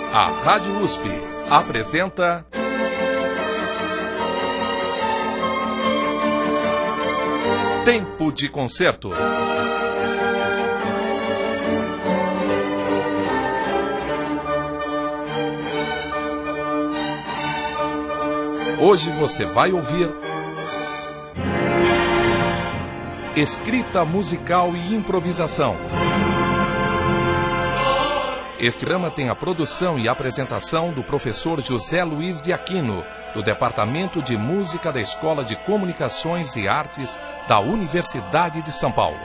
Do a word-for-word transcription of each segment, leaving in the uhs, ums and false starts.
A Rádio U S P apresenta Tempo de Concerto. Hoje você vai ouvir escrita musical e improvisação. Este programa tem a produção e apresentação do professor José Luiz de Aquino, do Departamento de Música da Escola de Comunicações e Artes da Universidade de São Paulo.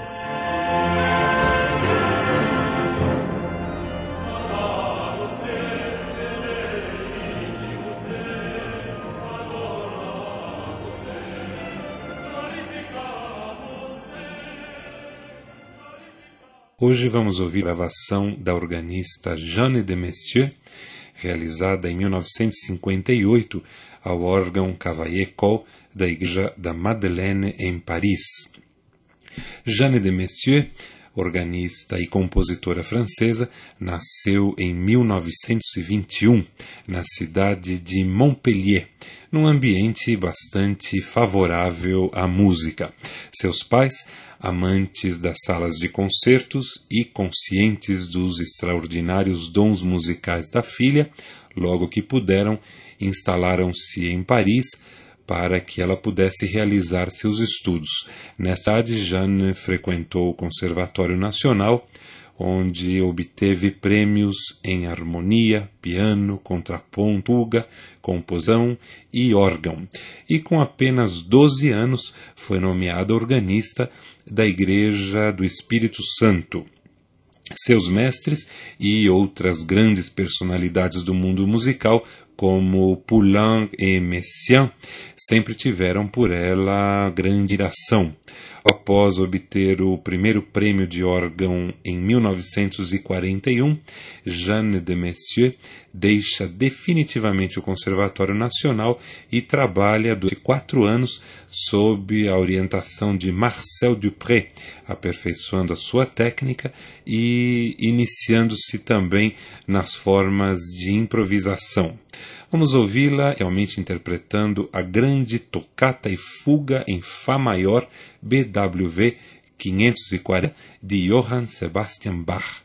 Hoje vamos ouvir a gravação da organista Jeanne de Messieu, realizada em mil novecentos e cinquenta e oito ao órgão Cavaillé-Coll da Igreja da Madeleine, em Paris. Jeanne de Messieu, organista e compositora francesa, nasceu em mil novecentos e vinte e um, na cidade de Montpellier, num ambiente bastante favorável à música. Seus pais, amantes das salas de concertos e conscientes dos extraordinários dons musicais da filha, logo que puderam, instalaram-se em Paris para que ela pudesse realizar seus estudos. Nessa idade, Jeanne frequentou o Conservatório Nacional, onde obteve prêmios em harmonia, piano, contraponto, fuga, composição e órgão. E com apenas doze anos foi nomeada organista da Igreja do Espírito Santo. Seus mestres e outras grandes personalidades do mundo musical, como Poulenc e Messiaen, sempre tiveram por ela grande admiração. Após obter o primeiro prêmio de órgão em mil novecentos e quarenta e um, Jeanne de Messieu deixa definitivamente o Conservatório Nacional e trabalha durante quatro anos sob a orientação de Marcel Dupré, aperfeiçoando a sua técnica e iniciando-se também nas formas de improvisação. Vamos ouvi-la realmente interpretando a grande tocata e fuga em Fá maior B W V quinhentos e quarenta de Johann Sebastian Bach.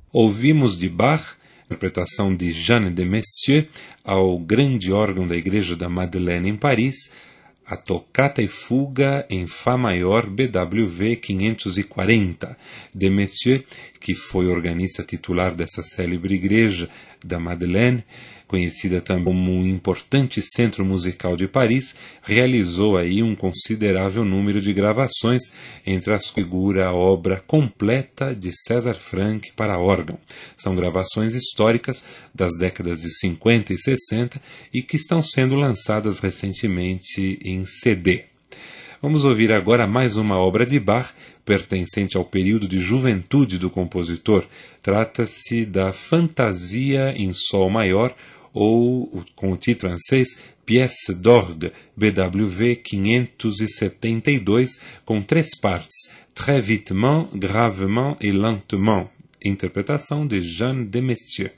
Ouvimos de Bach, interpretação de Jeanne de Messieu, ao grande órgão da Igreja da Madeleine em Paris, a Toccata e Fuga em Fá maior B W V quinhentos e quarenta. De Messieu, que foi organista titular dessa célebre Igreja da Madeleine, conhecida também como um importante centro musical de Paris, realizou aí um considerável número de gravações, entre as quais figura a obra completa de César Franck para órgão. São gravações históricas das décadas de cinquenta e sessenta e que estão sendo lançadas recentemente em C D. Vamos ouvir agora mais uma obra de Bach, pertencente ao período de juventude do compositor. Trata-se da Fantasia em Sol Maior, ou, com o título francês, Pièce d'Orgue, B W V quinhentos e setenta e dois, com três partes, Très vitement, gravement et lentement, interpretação de Jeanne de Messieu.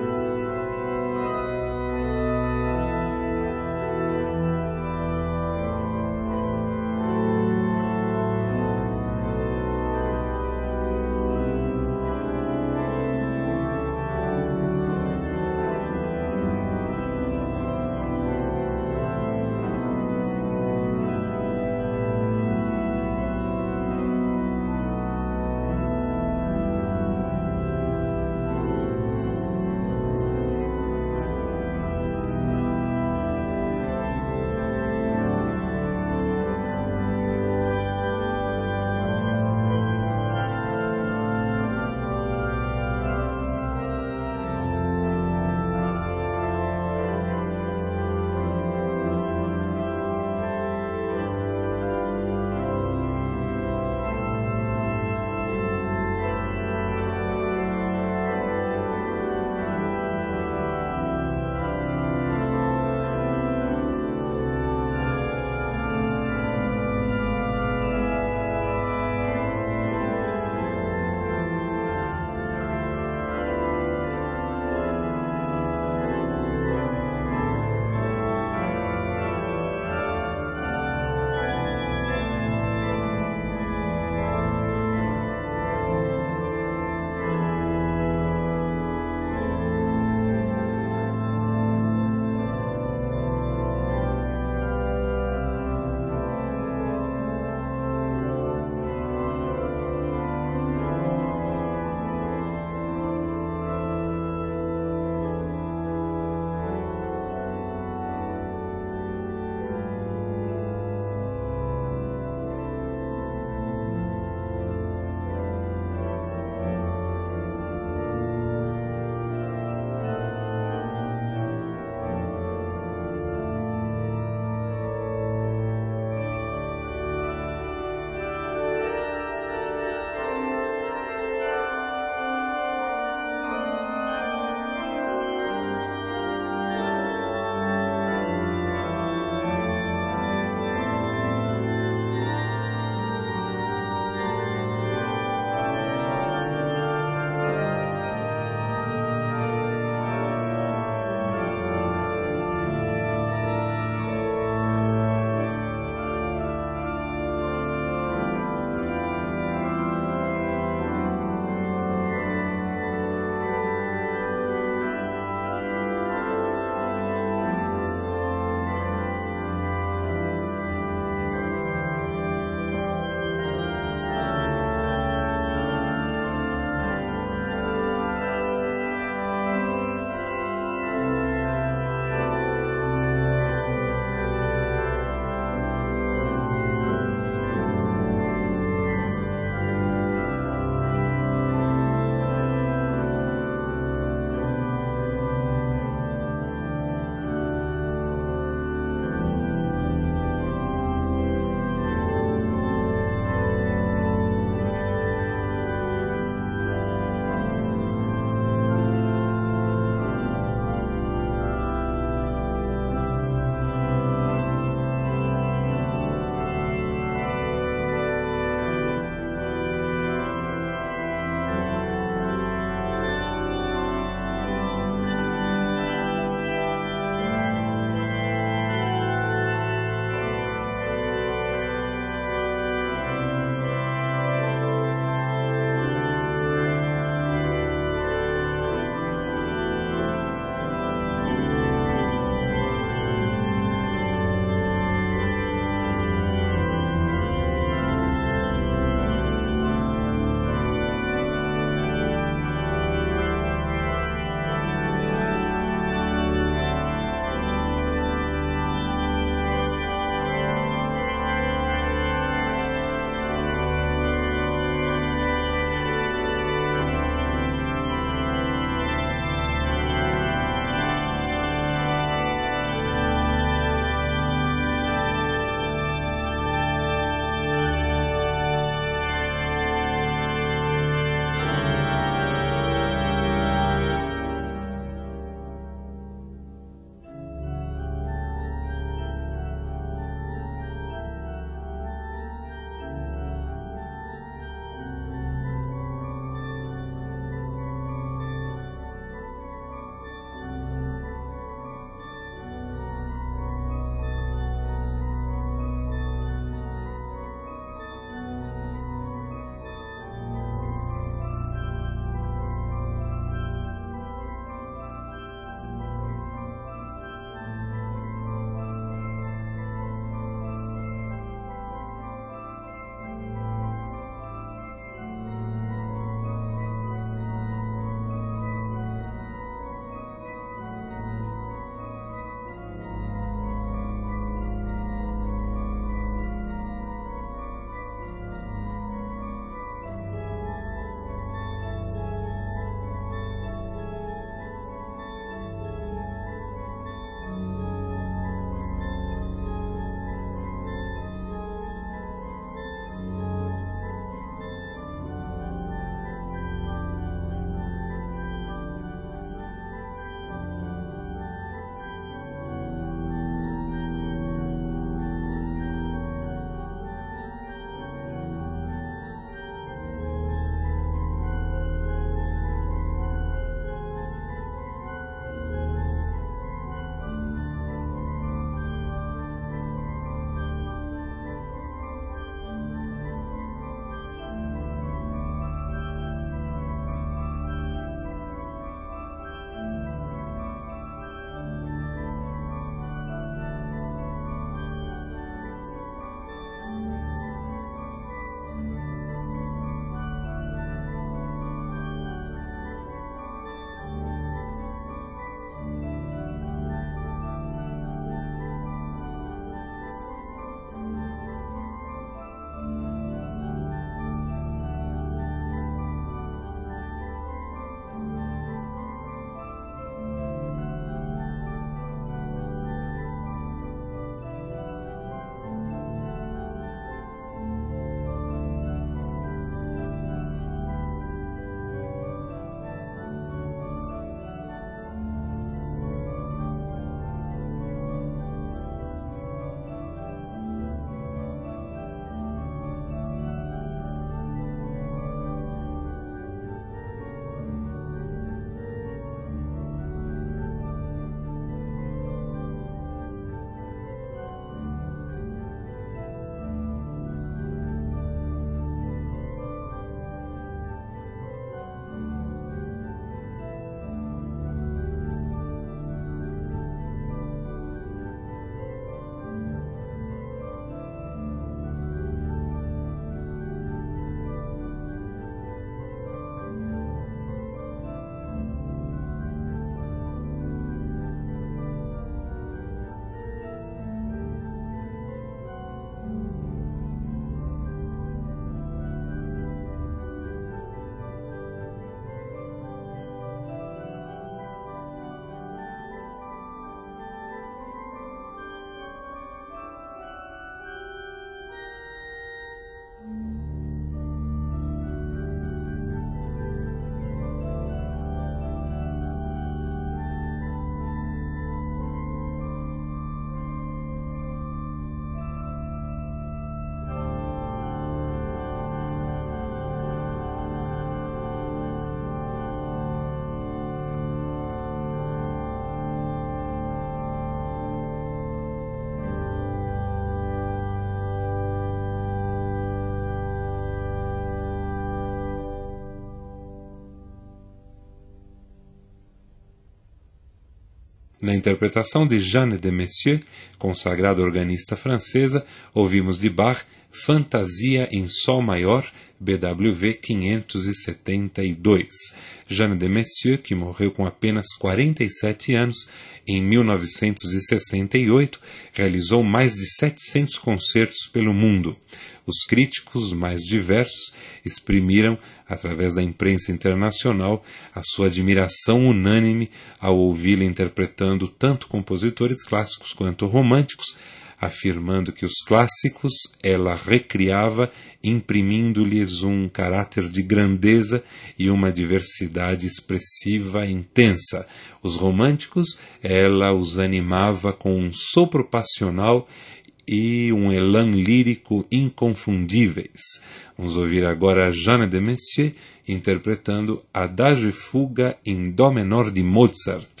Na interpretação de Jeanne de Messieu, consagrada organista francesa, ouvimos de Bach Fantasia em Sol Maior, B W V quinhentos e setenta e dois. Jeanne de Messieu, que morreu com apenas quarenta e sete anos, em mil novecentos e sessenta e oito, realizou mais de setecentos concertos pelo mundo. Os críticos mais diversos exprimiram, através da imprensa internacional, a sua admiração unânime ao ouvi-la interpretando tanto compositores clássicos quanto românticos, afirmando que os clássicos ela recriava, imprimindo-lhes um caráter de grandeza e uma diversidade expressiva intensa. Os românticos ela os animava com um sopro passional e um elan lírico inconfundíveis. Vamos ouvir agora Jeanne de Messieu interpretando Adagio e Fuga em Dó menor de Mozart.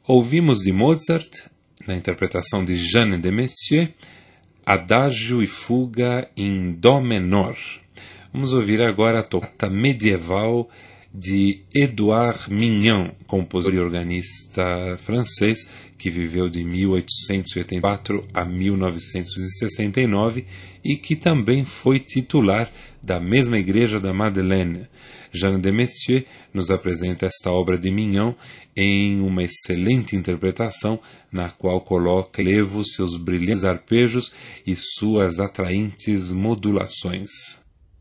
Ouvimos de Mozart, na interpretação de Jeanne de Messier, Adagio e Fuga em Dó menor. Vamos ouvir agora a tocata medieval de Édouard Mignon, compositor e organista francês que viveu de mil oitocentos e oitenta e quatro a mil novecentos e sessenta e nove e que também foi titular da mesma Igreja da Madeleine. Jeanne de Messier nos apresenta esta obra de Mignon em uma excelente interpretação na qual coloca em relevo seus brilhantes arpejos e suas atraentes modulações.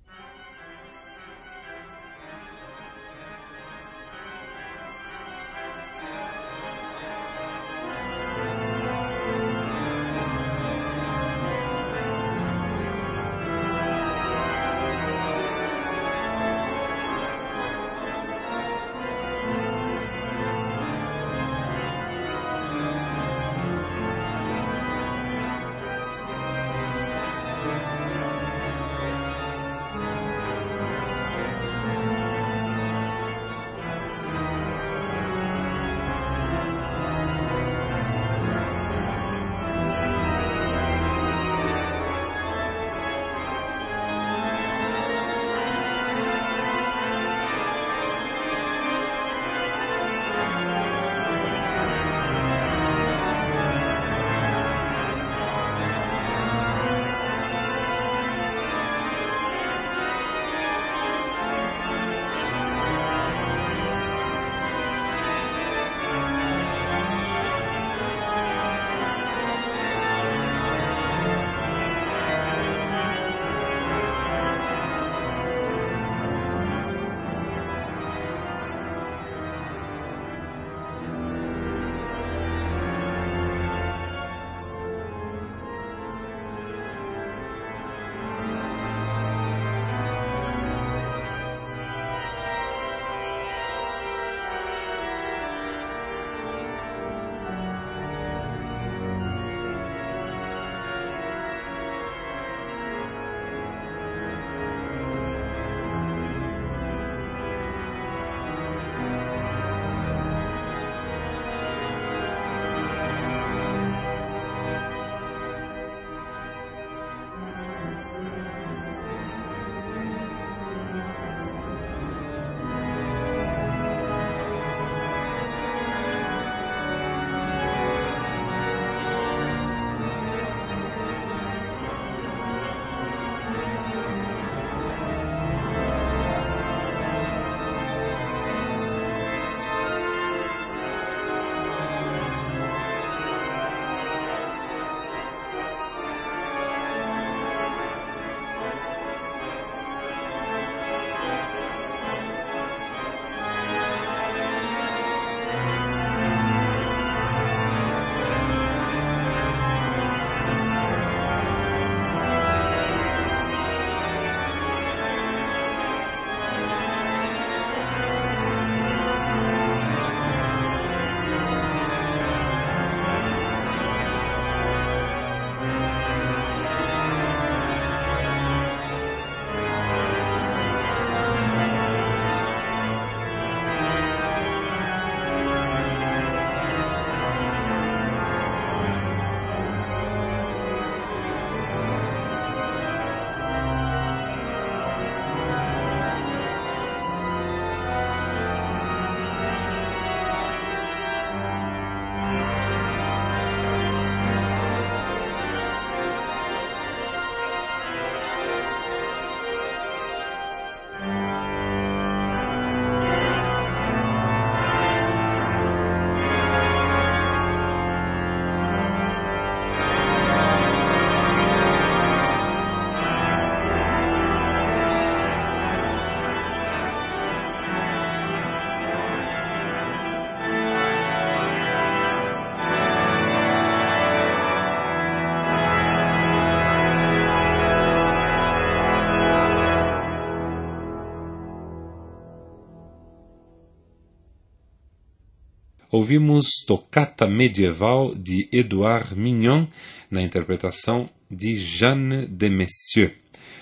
Ouvimos Tocata Medieval de Édouard Mignon, na interpretação de Jeanne de Messier.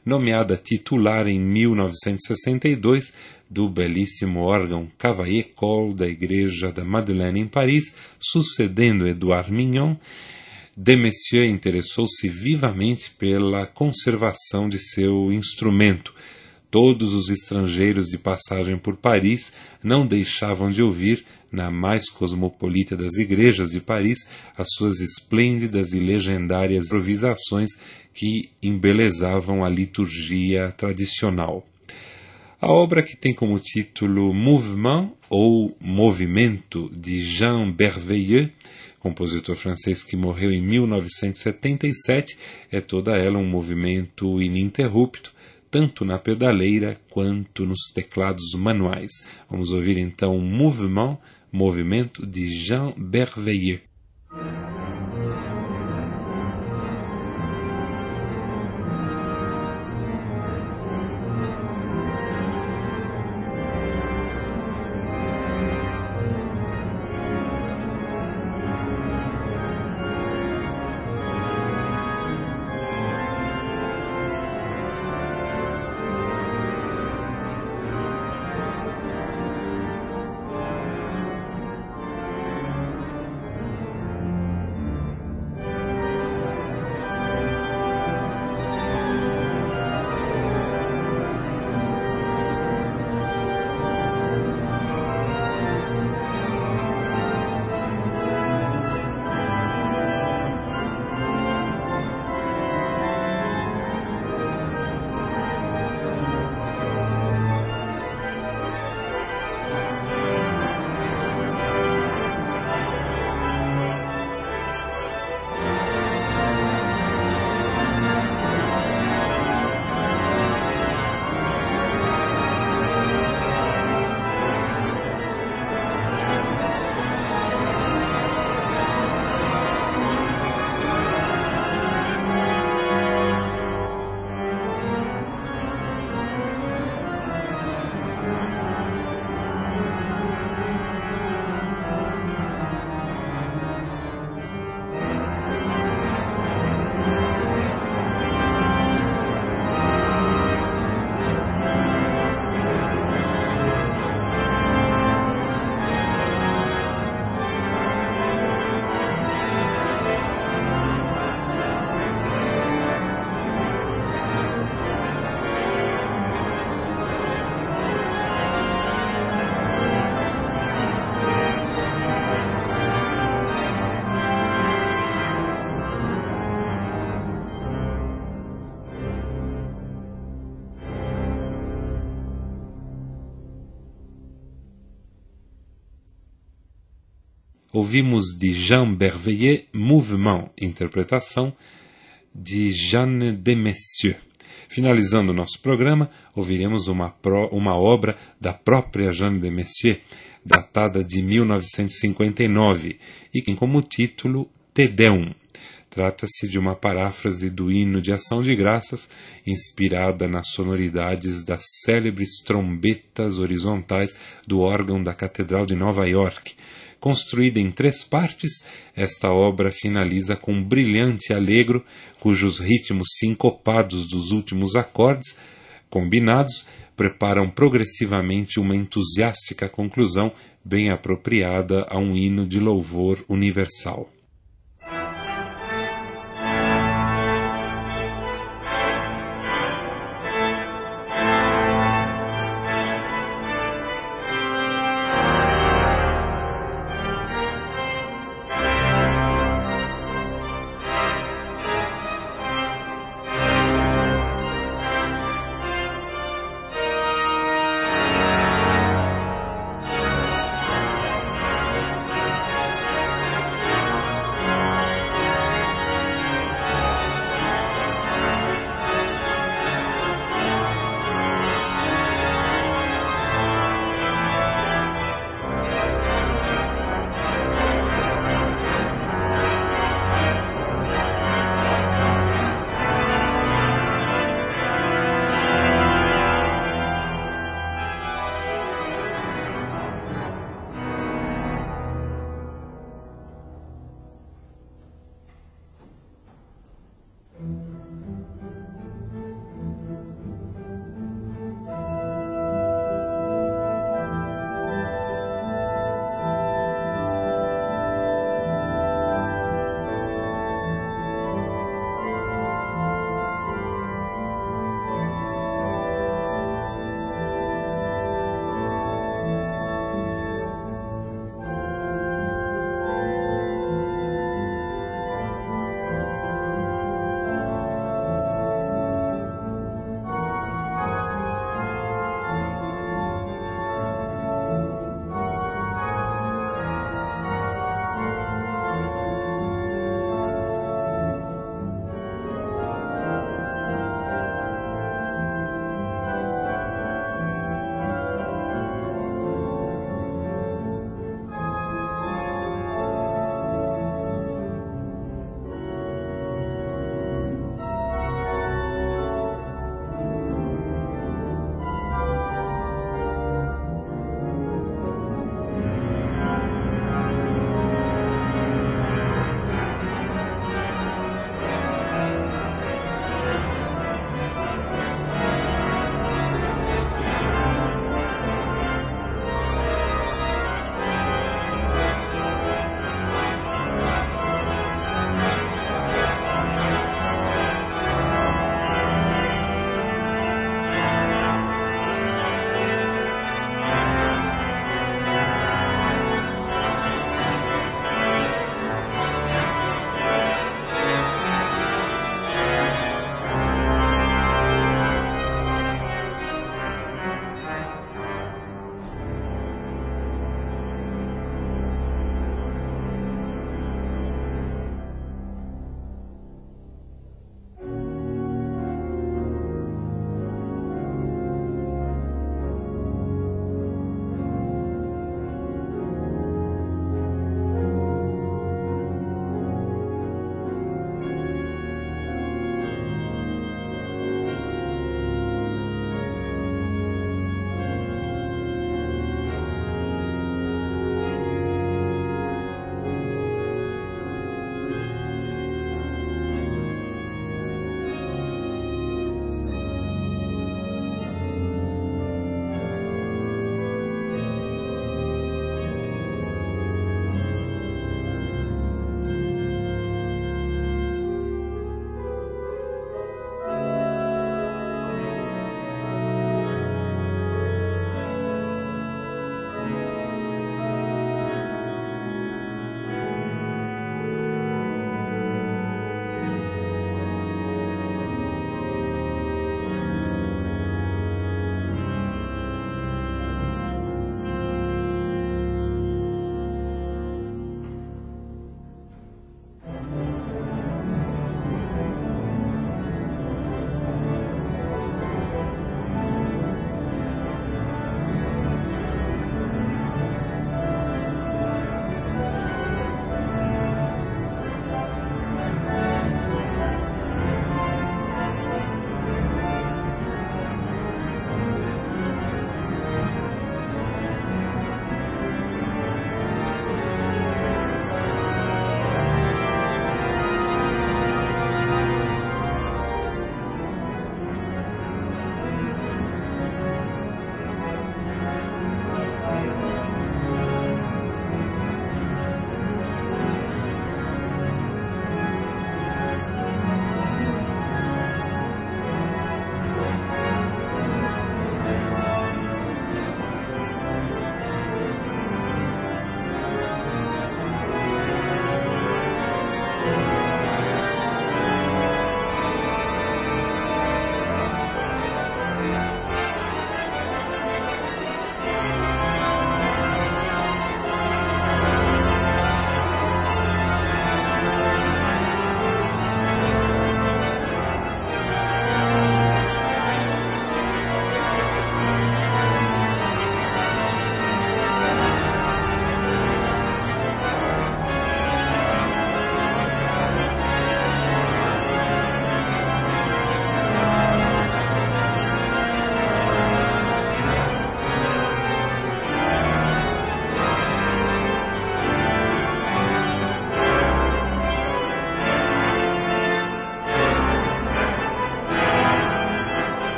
nomeada titular em mil novecentos e sessenta e dois do belíssimo órgão Cavaillé-Coll da Igreja da Madeleine em Paris, sucedendo Edouard Mignon. De Messier interessou-se vivamente pela conservação de seu instrumento. Todos os estrangeiros de passagem por Paris não deixavam de ouvir, na mais cosmopolita das igrejas de Paris, as suas esplêndidas e legendárias improvisações que embelezavam a liturgia tradicional. A obra, que tem como título Mouvement, ou Movimento, de Jean Berveilleux, compositor francês que morreu em mil novecentos e setenta e sete, é toda ela um movimento ininterrupto, tanto na pedaleira quanto nos teclados manuais. Vamos ouvir então Mouvement, Movimento, de Jean Berveilleux. Ouvimos de Jean Berveilleux Mouvement, interpretação de Jeanne de Messier. Finalizando o nosso programa, ouviremos uma, pro, uma obra da própria Jeanne de Messier, datada de mil novecentos e cinquenta e nove, e que tem como título Te Deum. Trata-se de uma paráfrase do hino de ação de graças, inspirada nas sonoridades das célebres trombetas horizontais do órgão da Catedral de Nova York. Construída em três partes, esta obra finaliza com um brilhante allegro, cujos ritmos sincopados dos últimos acordes, combinados, preparam progressivamente uma entusiástica conclusão bem apropriada a um hino de louvor universal.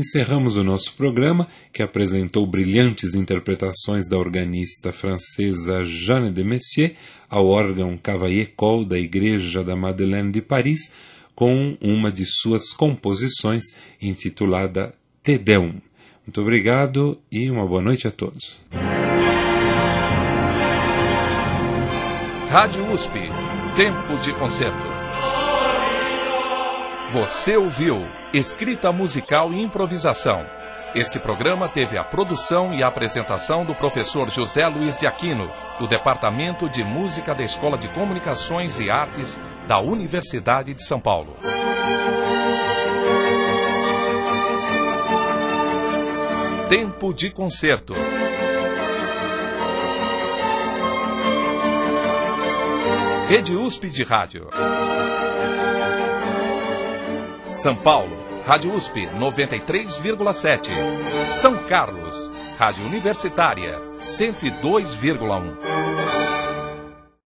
encerramos o nosso programa, que apresentou brilhantes interpretações da organista francesa Jeanne de Messier ao órgão Cavaillé-Coll da Igreja da Madeleine de Paris, com uma de suas composições intitulada Te Deum. Muito obrigado e uma boa noite a todos. Rádio U S P, Tempo de Concerto. Você ouviu Escrita Musical e Improvisação. Este programa teve a produção e a apresentação do professor José Luiz de Aquino, do Departamento de Música da Escola de Comunicações e Artes da Universidade de São Paulo. Tempo de Concerto. Rede U S P de Rádio. São Paulo, Rádio U S P noventa e três vírgula sete. São Carlos, Rádio Universitária cento e dois vírgula um.